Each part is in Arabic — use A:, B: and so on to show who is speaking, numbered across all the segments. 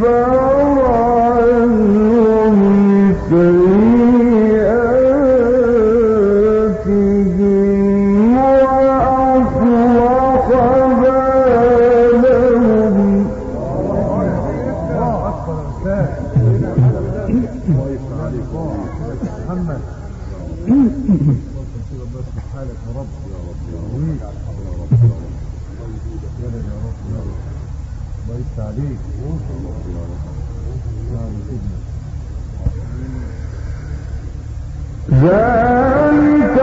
A: ذلك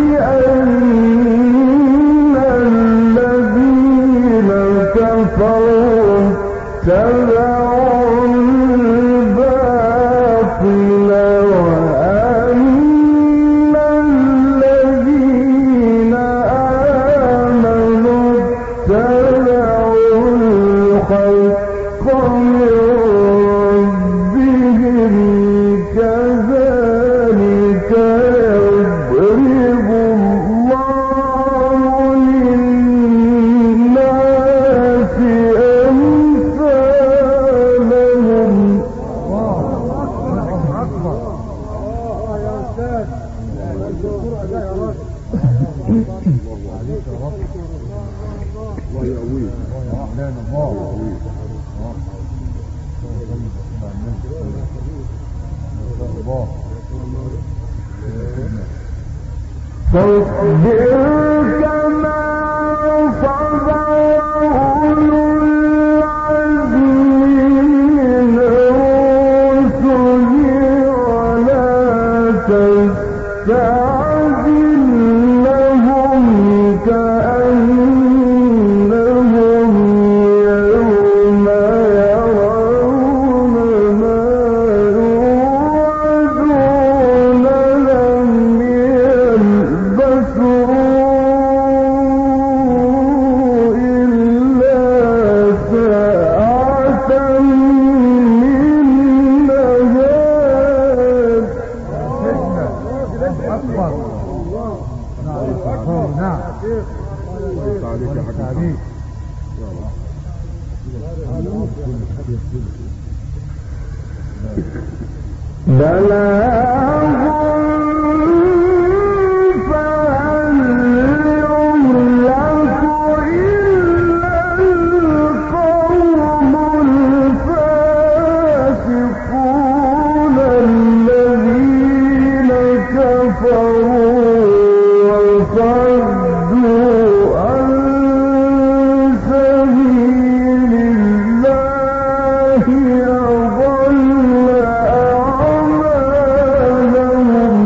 A: بأن الذين كفروا اتبعوا الباطل وأن الذين آمنوا اتبعوا الحق من ربهم كذلك يضرب الله للناس أمثالهم. فاصبر كما صبر أولو العزم من الرسل ولا تستعجل لهم كأنهم يوم يرون ما يوعدون لم يلبثوا إلا ساعة من نهار. بلاغ فهل يهلك إلا القوم الفاسقون الذين كفروا وصدوا عن سبيل الله أضل أعمالهم.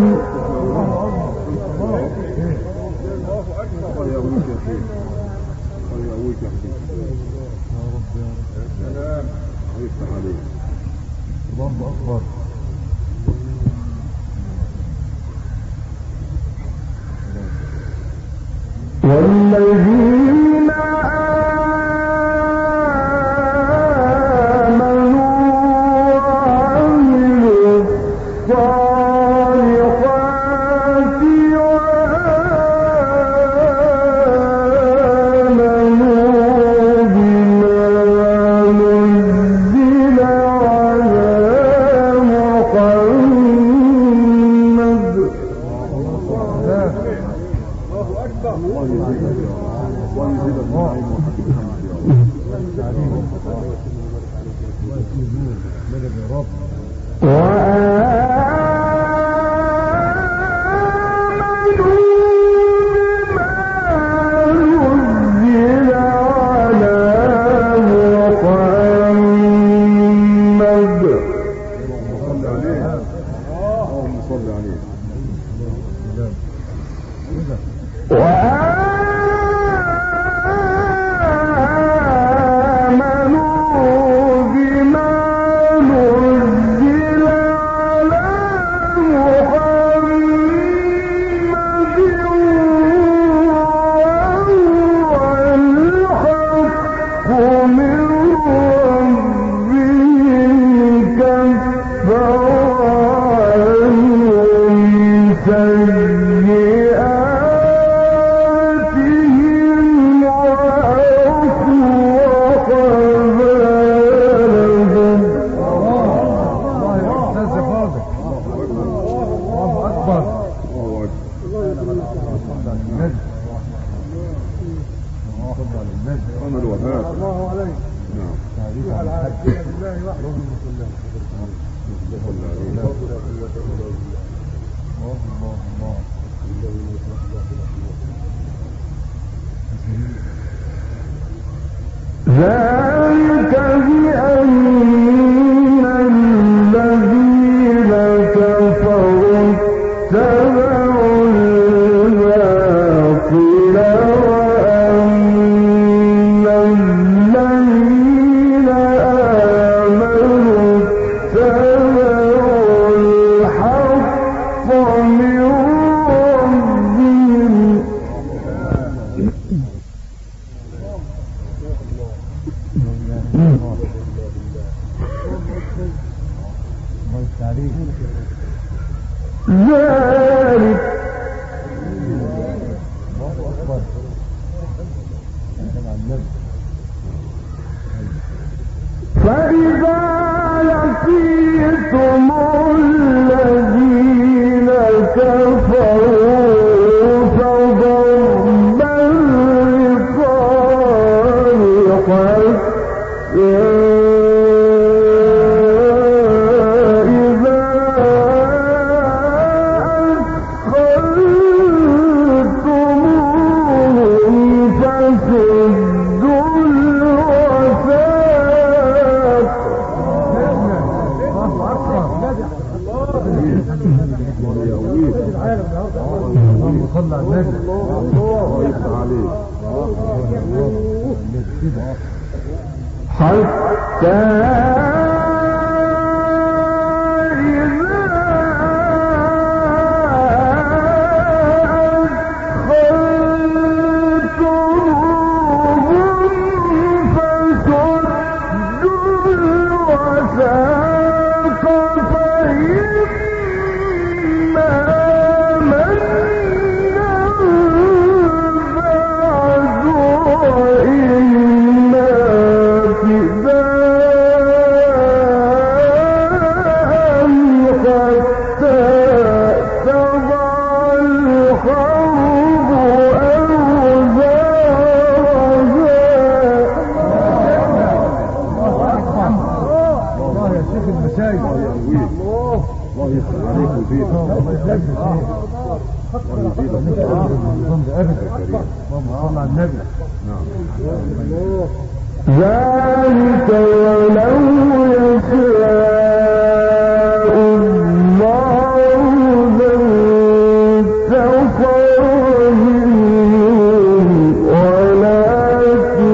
A: والذين آمنوا وعملوا الصالحات وآمنوا بما نزل على محمد وآمنوا بما نزل ذلك بأن الذين كفروا اتبعوا الباطل وأن الذين آمنوا اتبعوا الحق من ربهم. ذلك فإذا لقيتم الذين كفروا فضرب الرقاب حتى ذلك ولو يشاء الله لانتصر منهم ولكن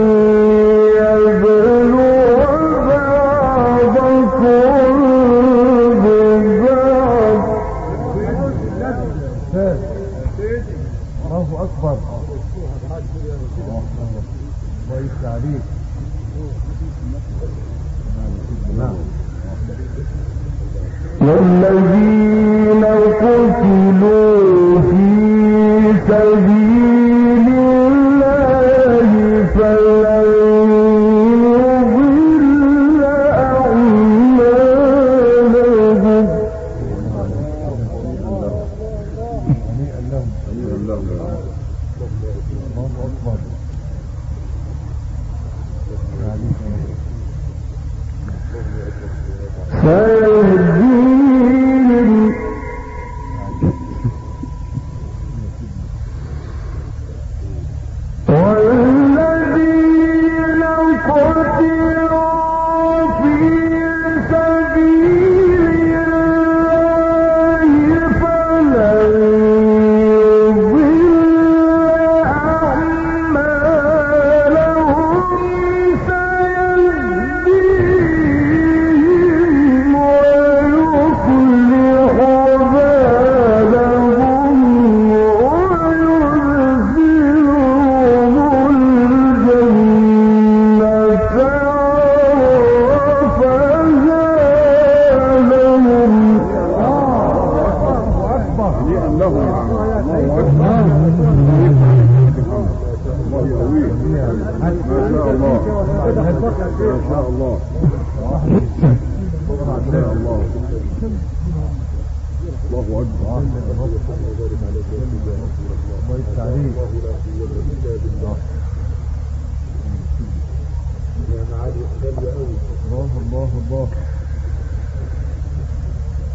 A: يبلو بعضكم ببعض. الله أكبر. كويس عليك. والذين قتلوا في سبيل الله فلن يضل أعمالهم. سيهديهم والذين قتلوا في سبيل الله فلن يضل أعمالهم سيهديهم ويصلح بالهم ويدخلهم الجنة عرفها لهم. الله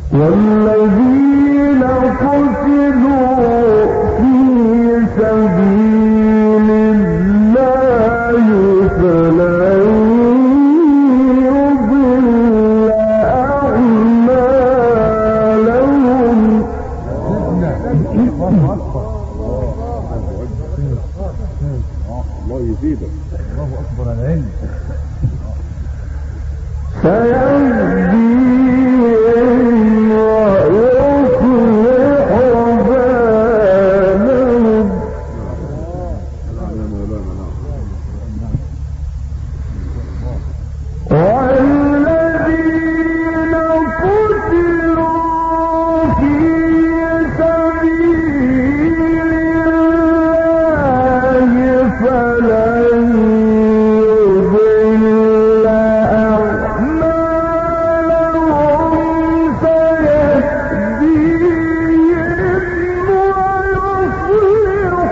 A: والذين قتلوا في سبيل الله فلن يضل أعمالهم.
B: الله يزيدك. الله أكبر العلم.
A: سيهديهم ويصلح بالهم. والذين قتلوا في سبيل الله فلن يضل أعمالهم سيهديهم ويصلح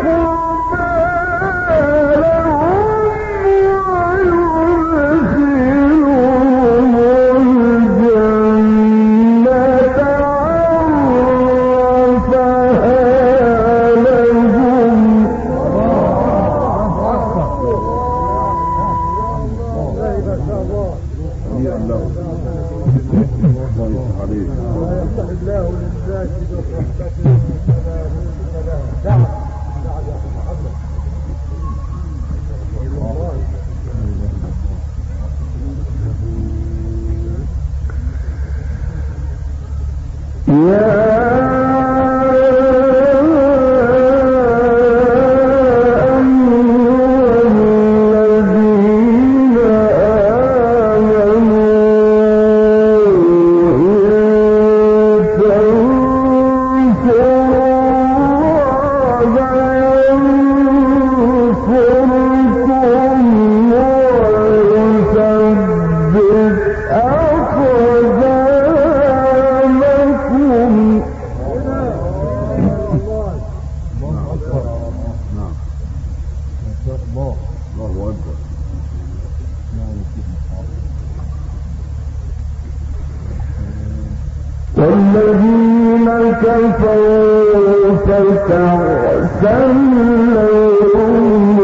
A: والذين كفروا فتعسا لهم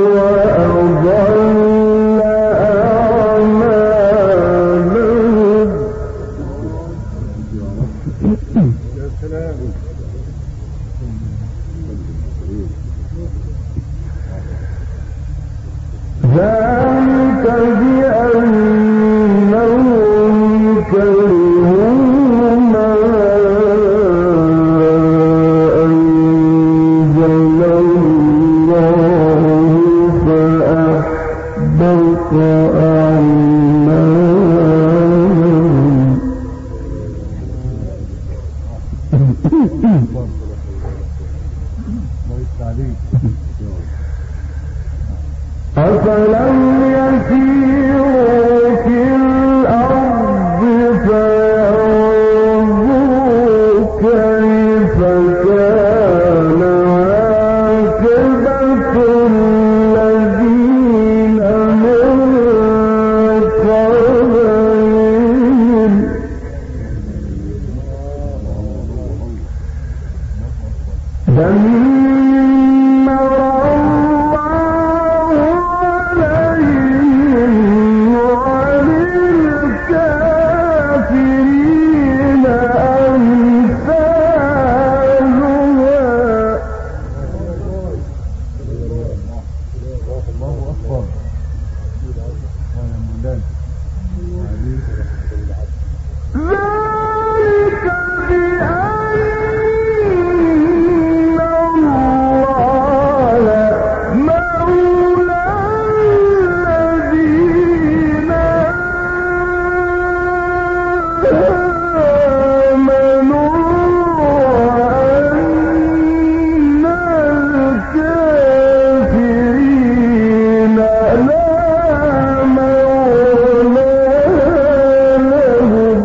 A: وأضل أعمالهم. ذلك بأنهم كرهوا ما أنزل الله فأحبط أعمالهم. أفلم يسيروا في الأرض فينظروا كيف كان عاقبة الذين من قبلهم دمر الله عليهم وللكافرين أمثالها. ذلك بأن الله مولى الذين آمنوا وأن الكافرين لا مولى لهم.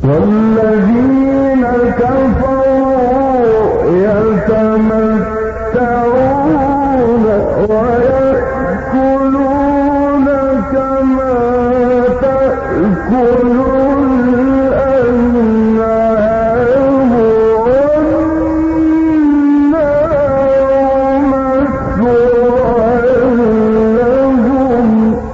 A: والذين كفروا يتمتعون ويأكلون كما تأكل الأنعام والنار مثوى لهم.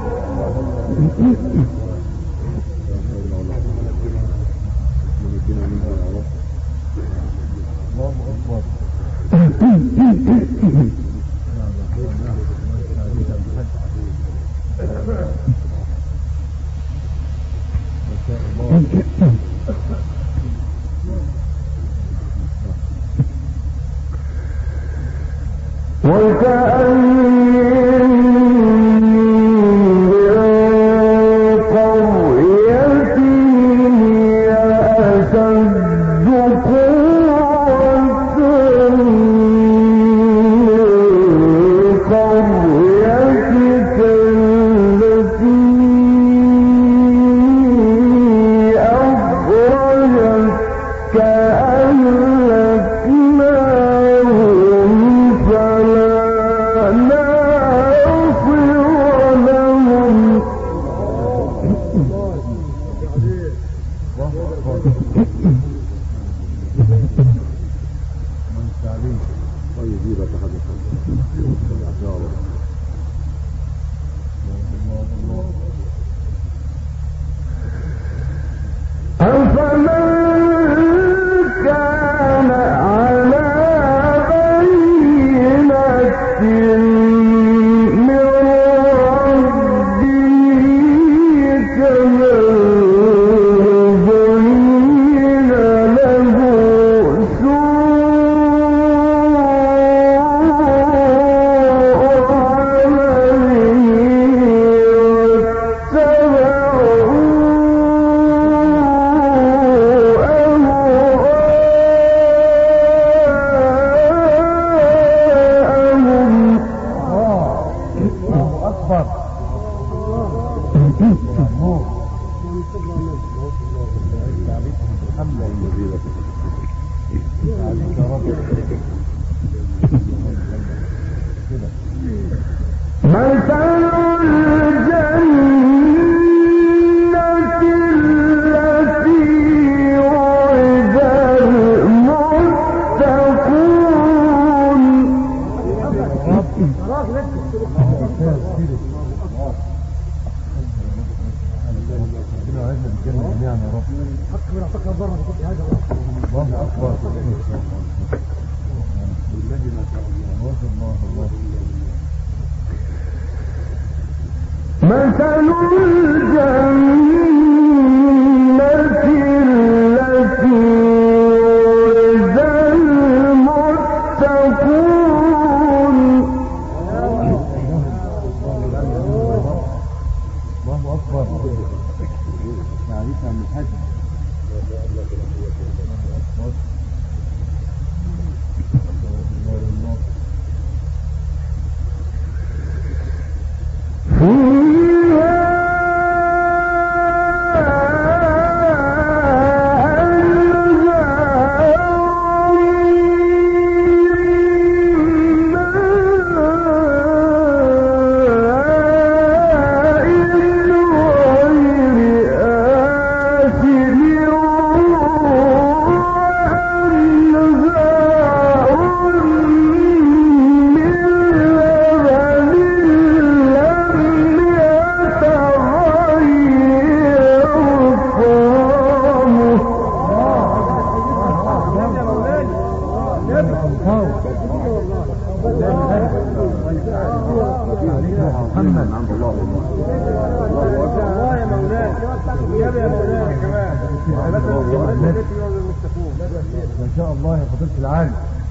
B: ما شاء الله يا فضيلة العالم.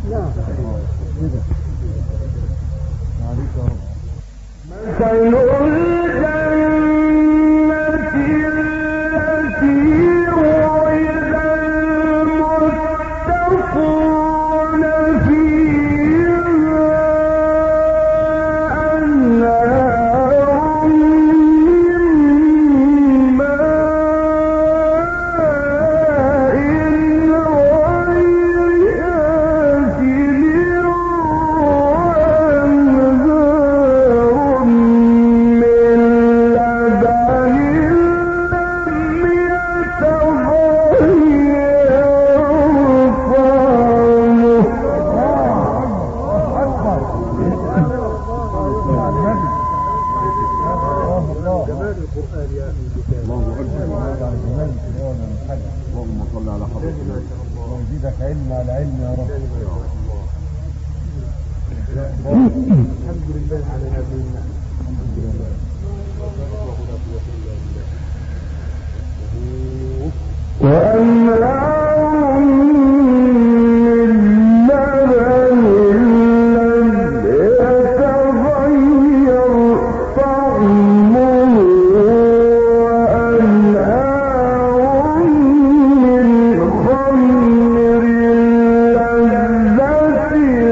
B: كده عليك يا رب.
A: مثل الجنة القرآن يا أخي.
B: الله أكبر. اللهم صل على حضرتك ويزيدك علم على علم يا رب.
A: الحمد لله على نبينا. وأنهار من لبن لم يتغير طعمه وأنهار من خمر لذة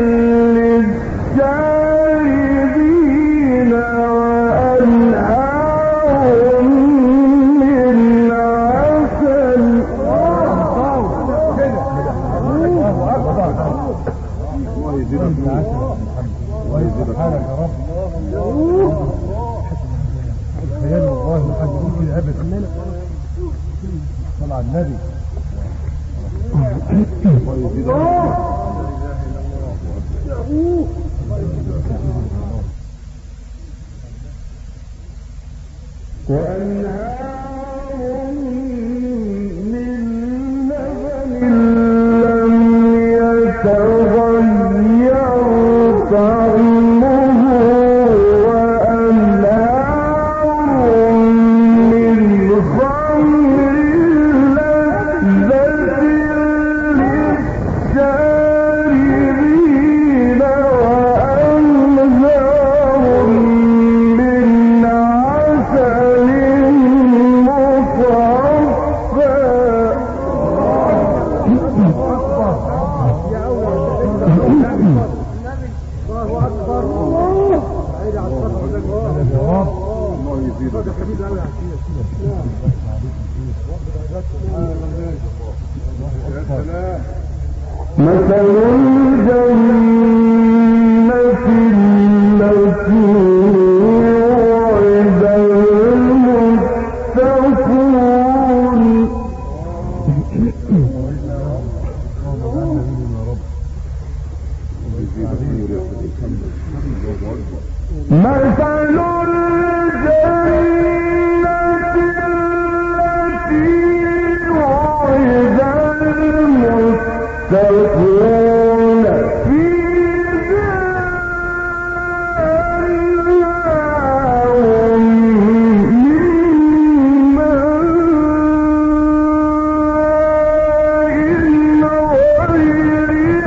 A: للشاربين وأنهار من عسل.
B: الله يزيدك حالك يا رب. خيال الله محد يقول كده ابدا. صلى على النبي. الله يزيدك.
A: وأنهار من لبن لم يتغير طعمه وأنهار من خمر لذة للشاربين وأنهار من عسل مصفى.
B: الله يزيدك.
A: مثل الجنة التي وعد المتقون. مثل الجنة التي وعد المتقون فيها من ماء غير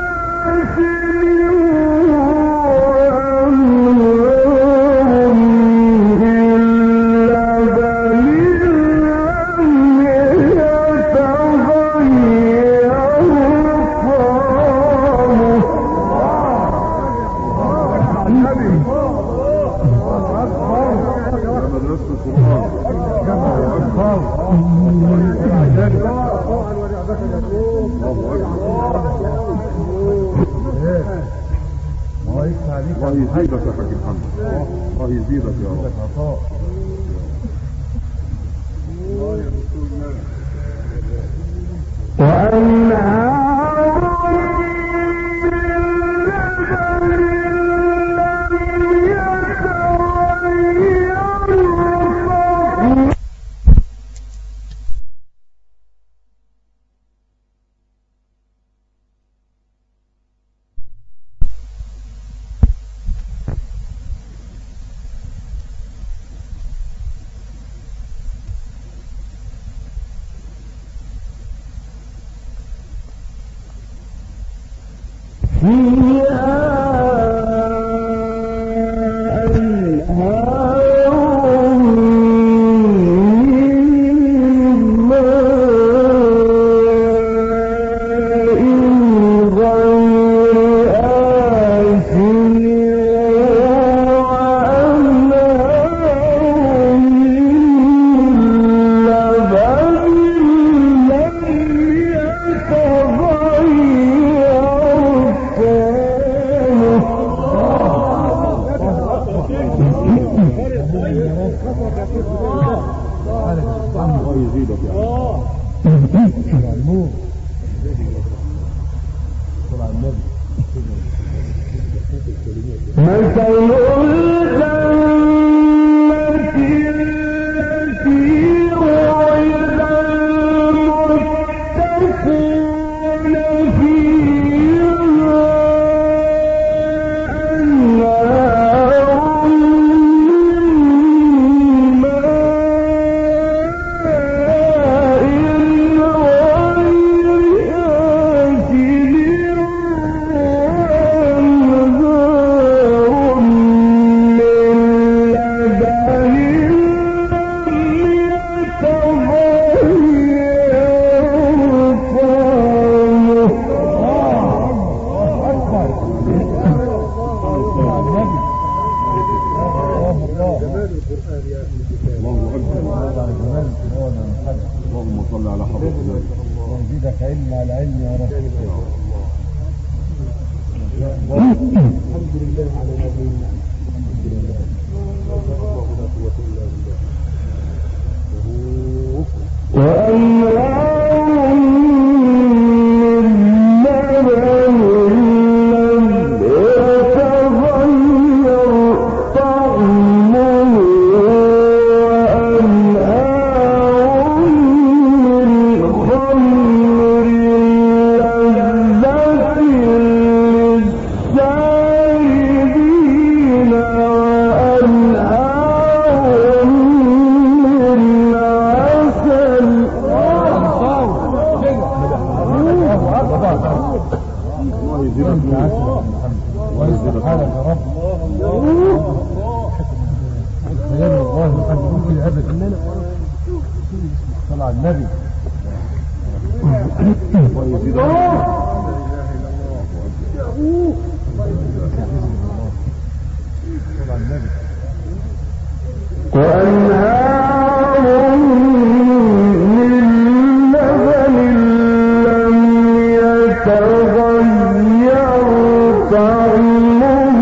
B: الله يزيدك يا حاج محمد. الله يزيدك يا رب.
A: وأنهار من لبن لم يتغير طعمه. مثل الجنة
C: الله أكبر. اللهم صل على حضرتك.
B: ويزيدك علم على علم يا رب.
A: الحمد لله على نبينا. الحمد لله. وأنهار من لبن لم يتغير طعمه وأنهار من خمر لذة للشاربين وأنهار من عسل.
C: الله يزيدك نور.
B: ويزيدك حالك يا رب. خيال الله وقد ممكن الأبد صلى على النبي.
C: الله يزيدك نور.
B: صلى على النبي.
A: وأنهار من لبن لم يتغير طعمه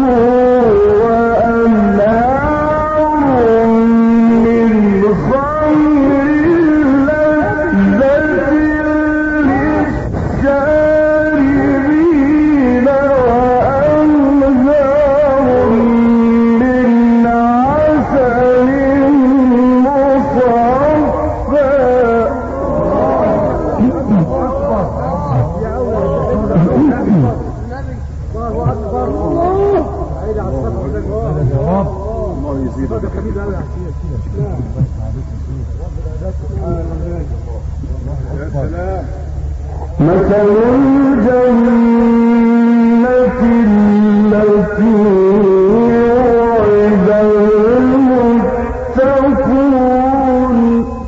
A: وأنهار من خمر لذة للشاربين وأنهار من عسل مصفى.
C: الله يزيدك
A: مثل الجنة التي وعد المتقون.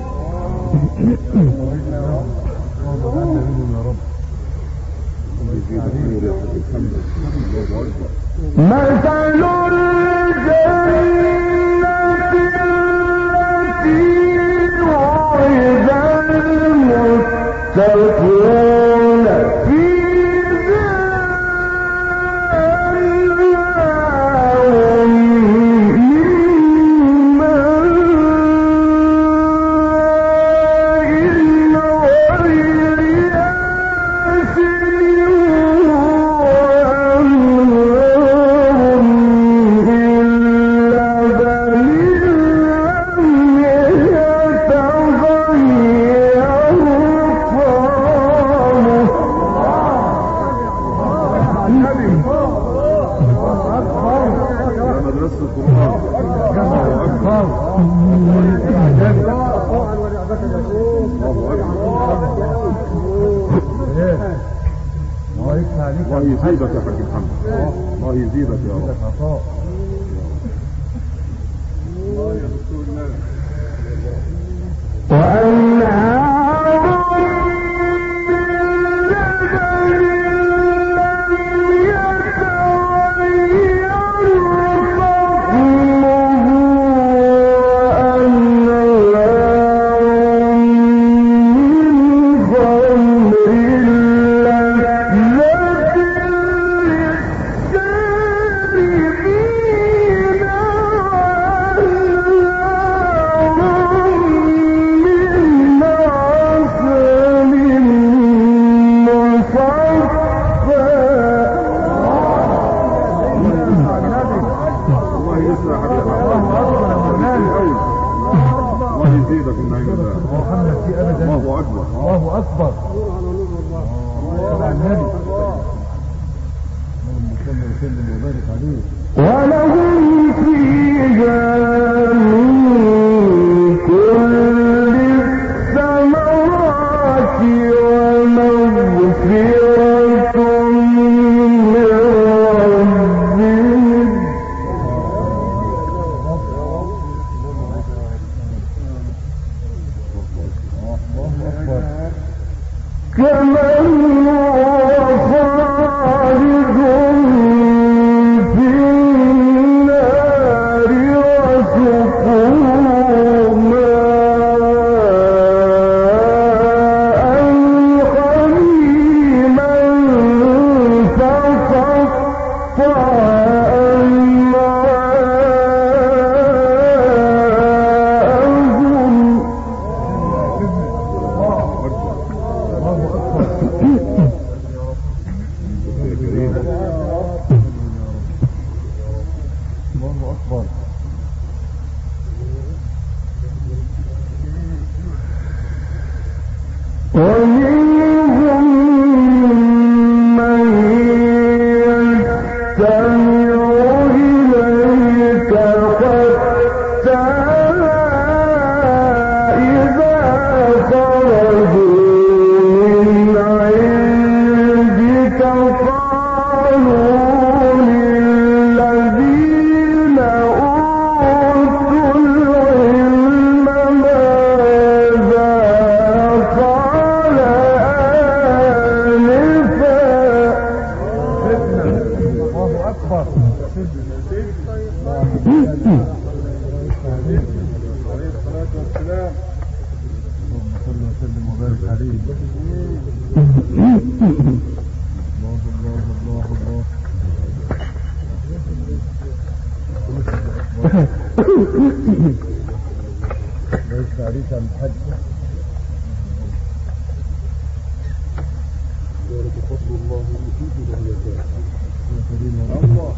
A: مثل الجنة التي وعد المتقون فيها أنهار من ماء غير آسن وأنهار من لبن لم يتغير طعمه.
C: يا مدرسة القرآن. الله يزيدك يا حاج محمد. الله يزيدك يا رب.
A: وأنهار من لبن لم يتغير طعمه وأنهار من خمر لذة للشاربين
C: الله يزيدك النعيم ده.
B: محمد في أبدا.
C: الله أكبر.
B: الله أكبر. الله على النبي. اللهم صل وسلم وبارك عليه.
A: ولهم فيها من كل الثمرات ومغفرة من ربهم. كمن هو خالد في النار وسقوا
B: والسلام. اللهم صل وسلم وبارك عليه. الله الله الله الله. ليس عليك عن الحج. ذلك فضل الله يؤتيه من يشاء. الله.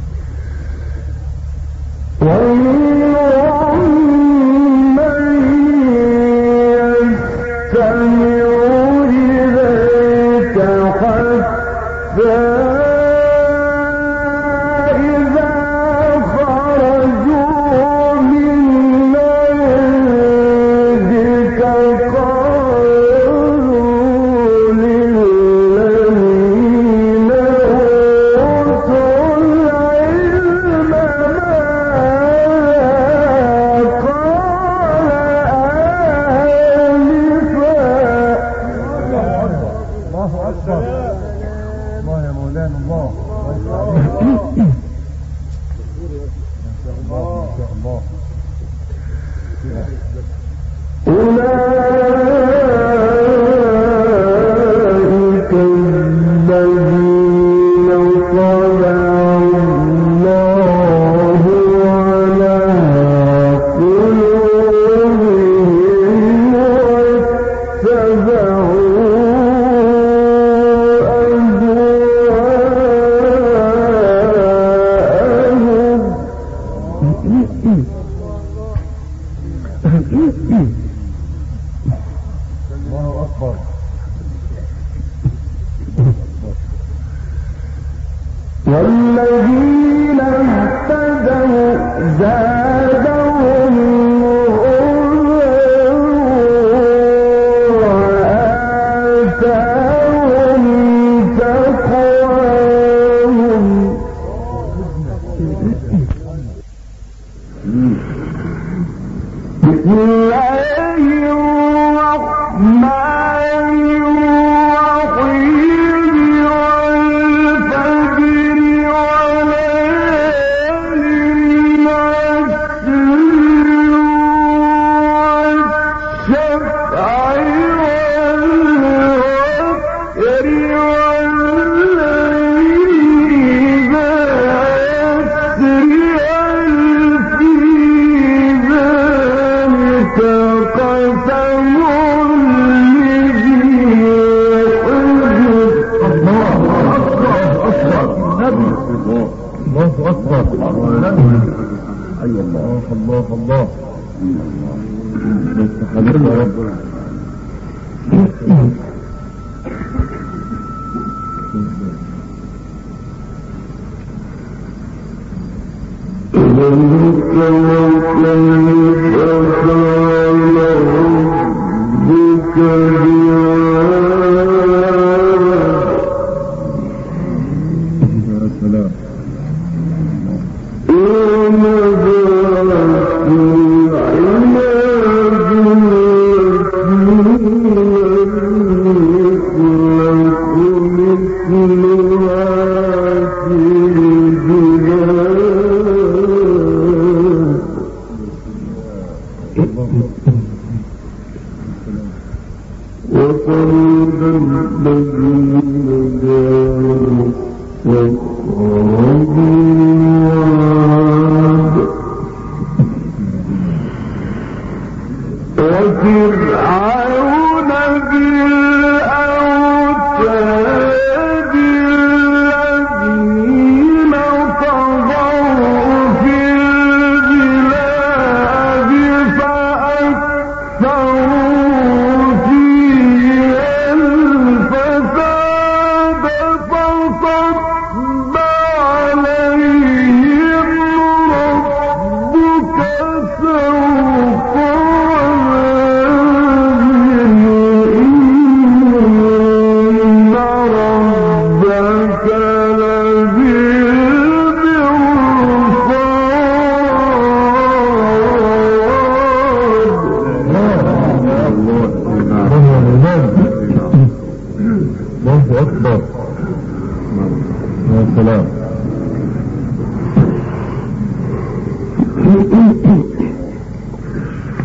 A: والذين اهتدوا زادهم وآتاهم تقواهم. بسم الله الرحمن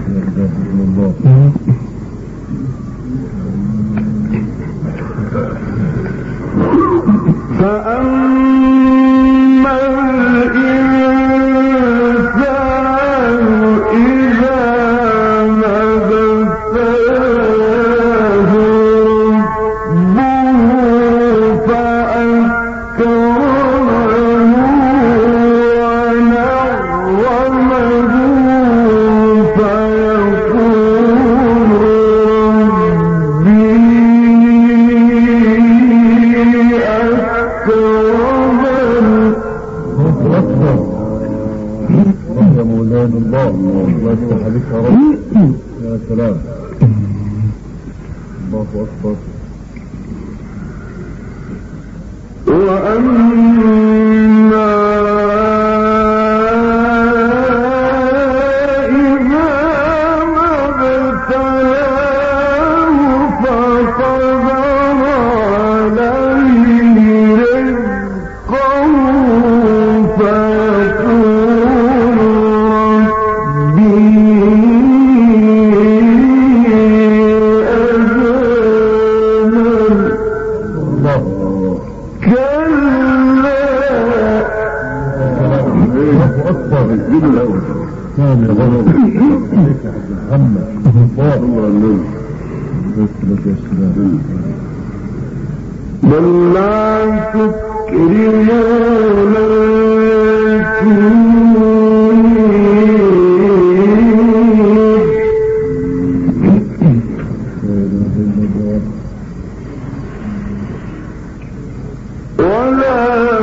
A: فأما الإنسان إذا ما ابتلاه ربه فأكرمه ونعمه فيقول ربي
B: يا مولانا الله يفتح عليك يا رب. يا سلام. الله أكبر.
A: وأما إذا ما ابتلاه فقدر عليه رزقه فيقول ربي بل لا تكرمون ولا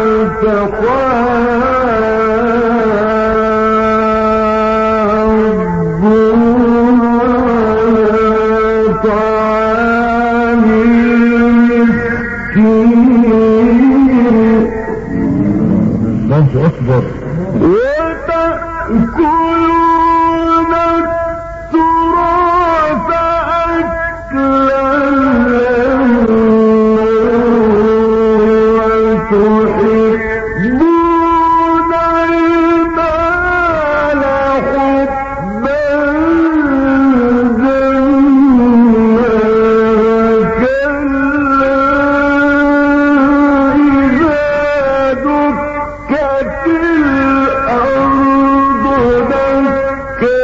A: تحاضون على طعام المسكين
B: الله أكبر.
A: وتأكلون التراث أكلا وتحبون المال حبا جما كلا إذا دكت الأرض دكا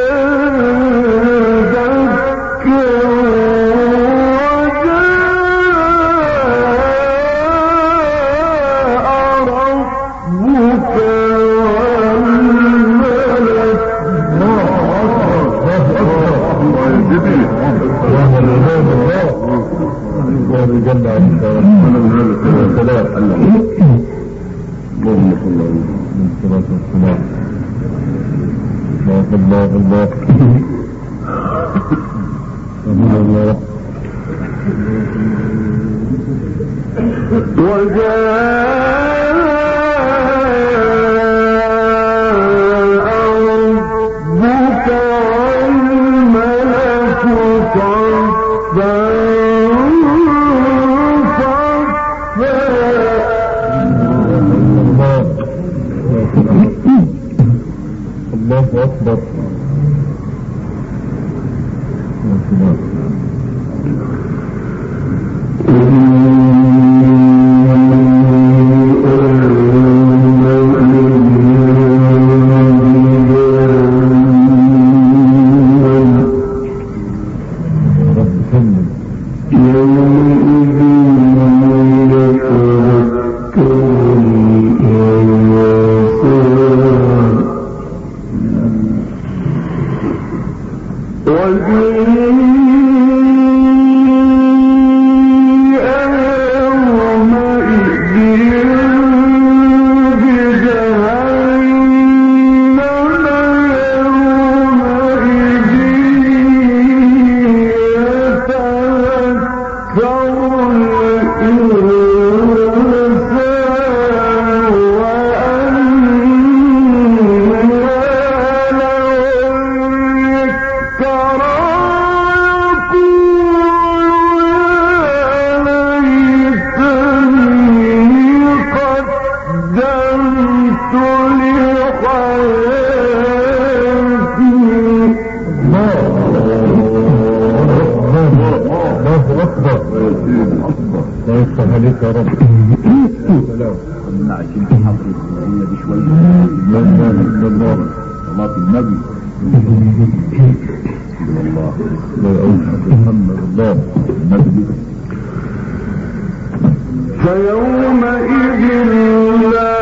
A: دكا وجاء ربك والملك
B: الله يجمع عليك يا رب. السلام. اللهم صل على الصلاة والسلام. الله الله الله الله.
A: وجاء ربك والملك صفا
B: الله أكبر. يفتح عليك يا رب. سلام.
D: كنا عايشين في حضر الإسماعيلية دي شوية.
B: لا اله الا الله.
D: صلاة النبي. والله
B: لا أوحد محمد الله
D: النبي.
A: فيومئذ لا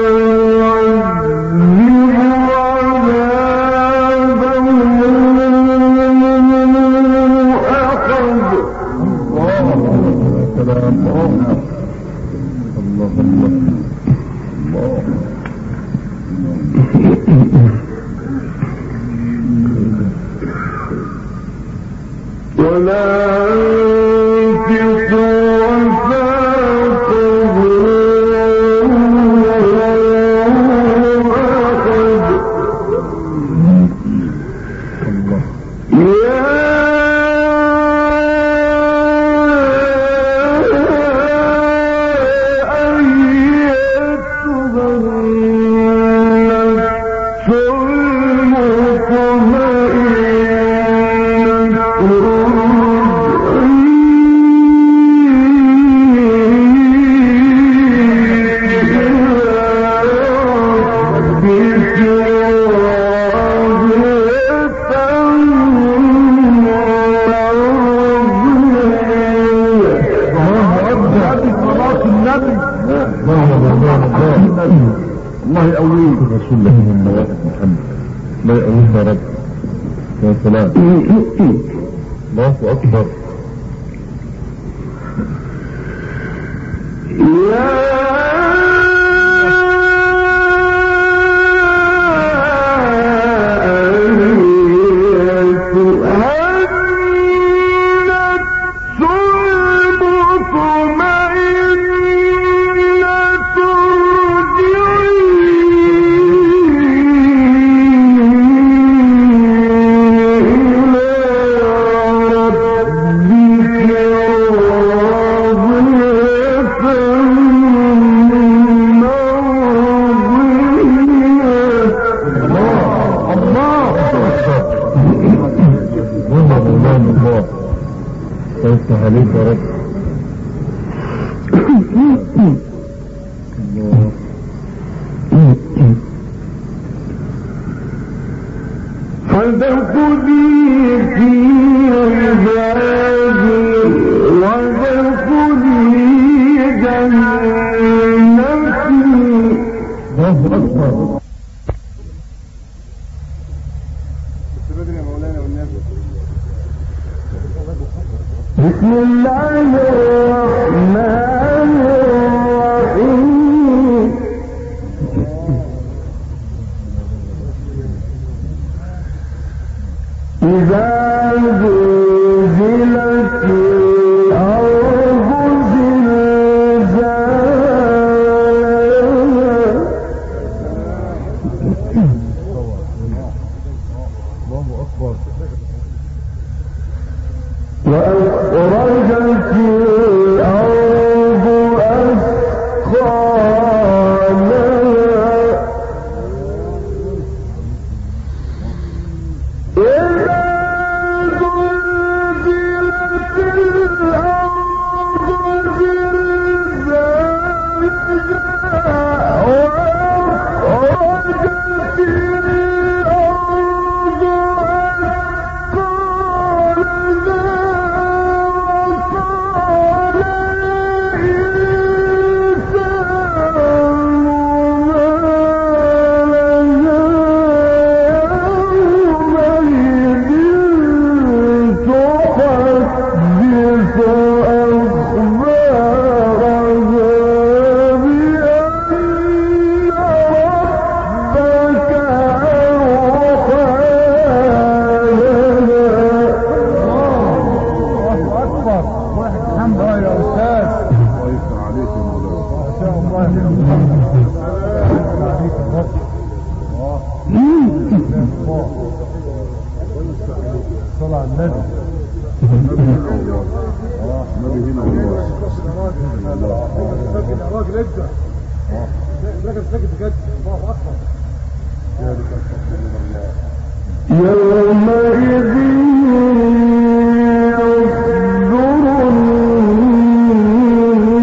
B: الله يقويك رسول الله محمد. الله يقويك يا رب. يا سلام. الله اكبر. عليك يا رب.
A: فادخلي في عبادي وادخلي جنتي.
B: الله اكبر.
A: بسم الله الرحمن الرحيم. إذا زلزلت الأرض زلزالها
B: الله اكبر.
A: وأخرجت الأرض أثقالها إذا زلزلت الأرض زلزالها وأخرجت الأرض
B: صلى على النبي.
C: النبي هنا والله.
B: راجل انت. راجل ساكت بجد. الله اكبر.
A: يومئذ يصدر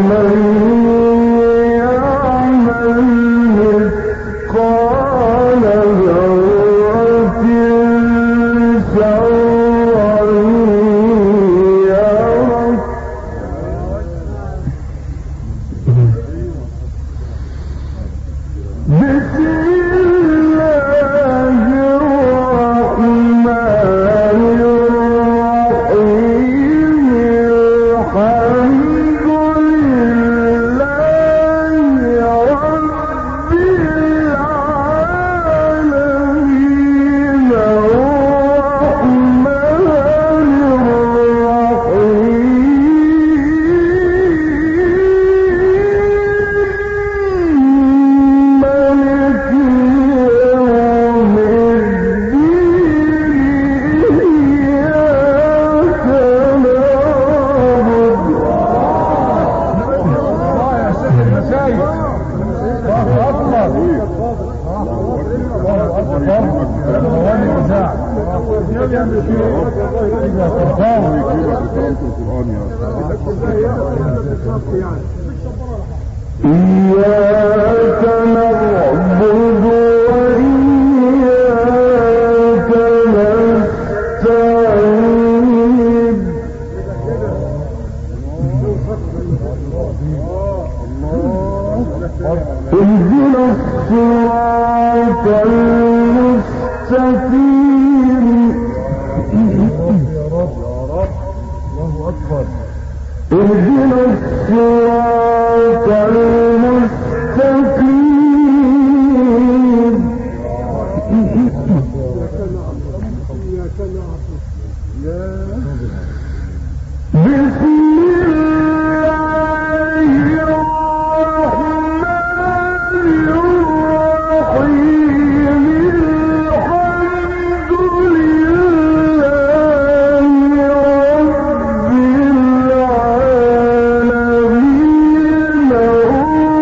A: إياك نعبد وإياك نستعين اهدنا الصراط المستقيم اهدنا الصراط المستقيم بسم الله الرحمن الرحيم الحمد لله رب العالمين الرحمن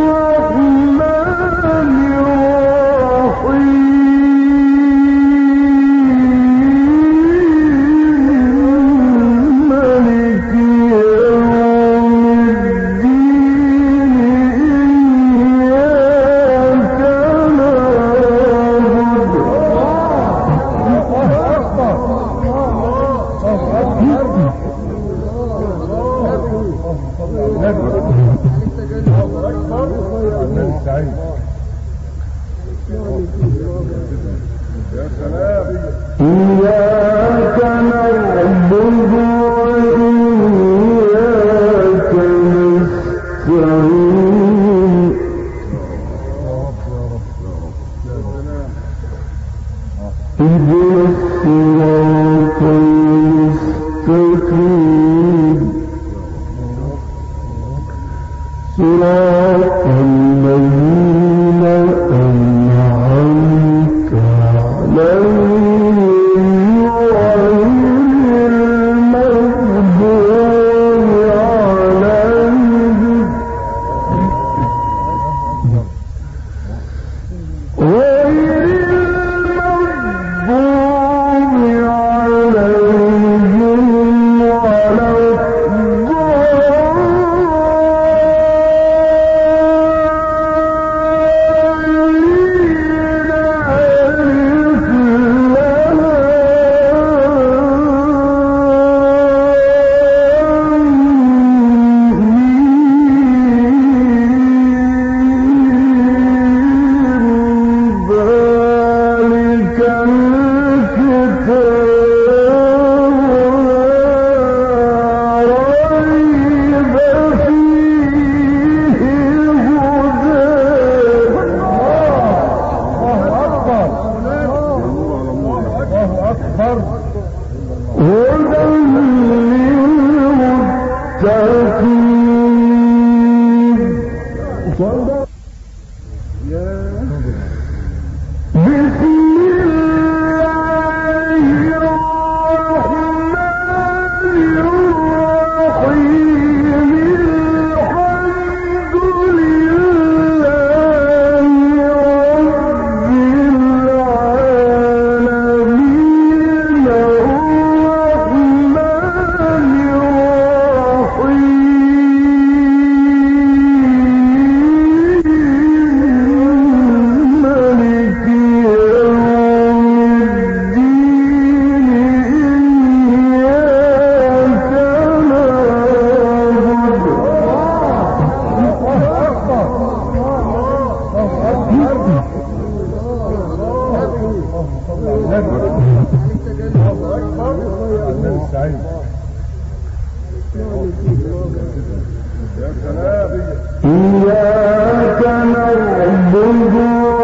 A: إياك نعبد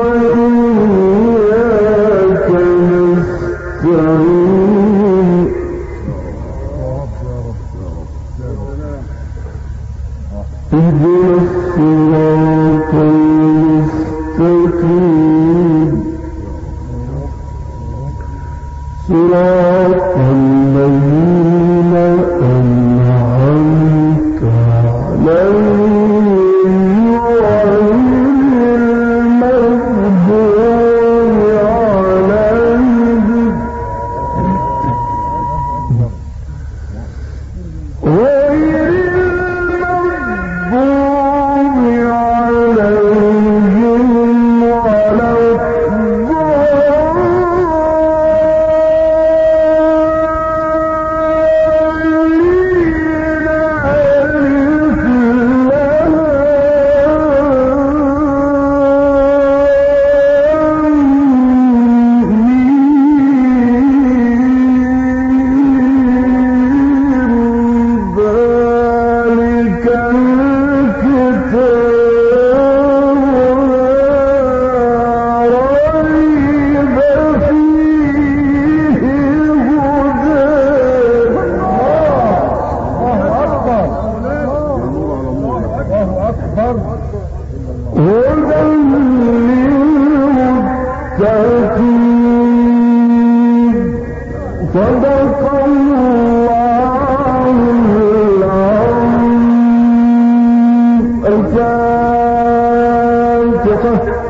A: وإياك نستعين اهدنا الصراط المستقيم صراط الذين أنعمت عليهم غير المغضوب عليهم صدق الله العظيم. الفاتحة.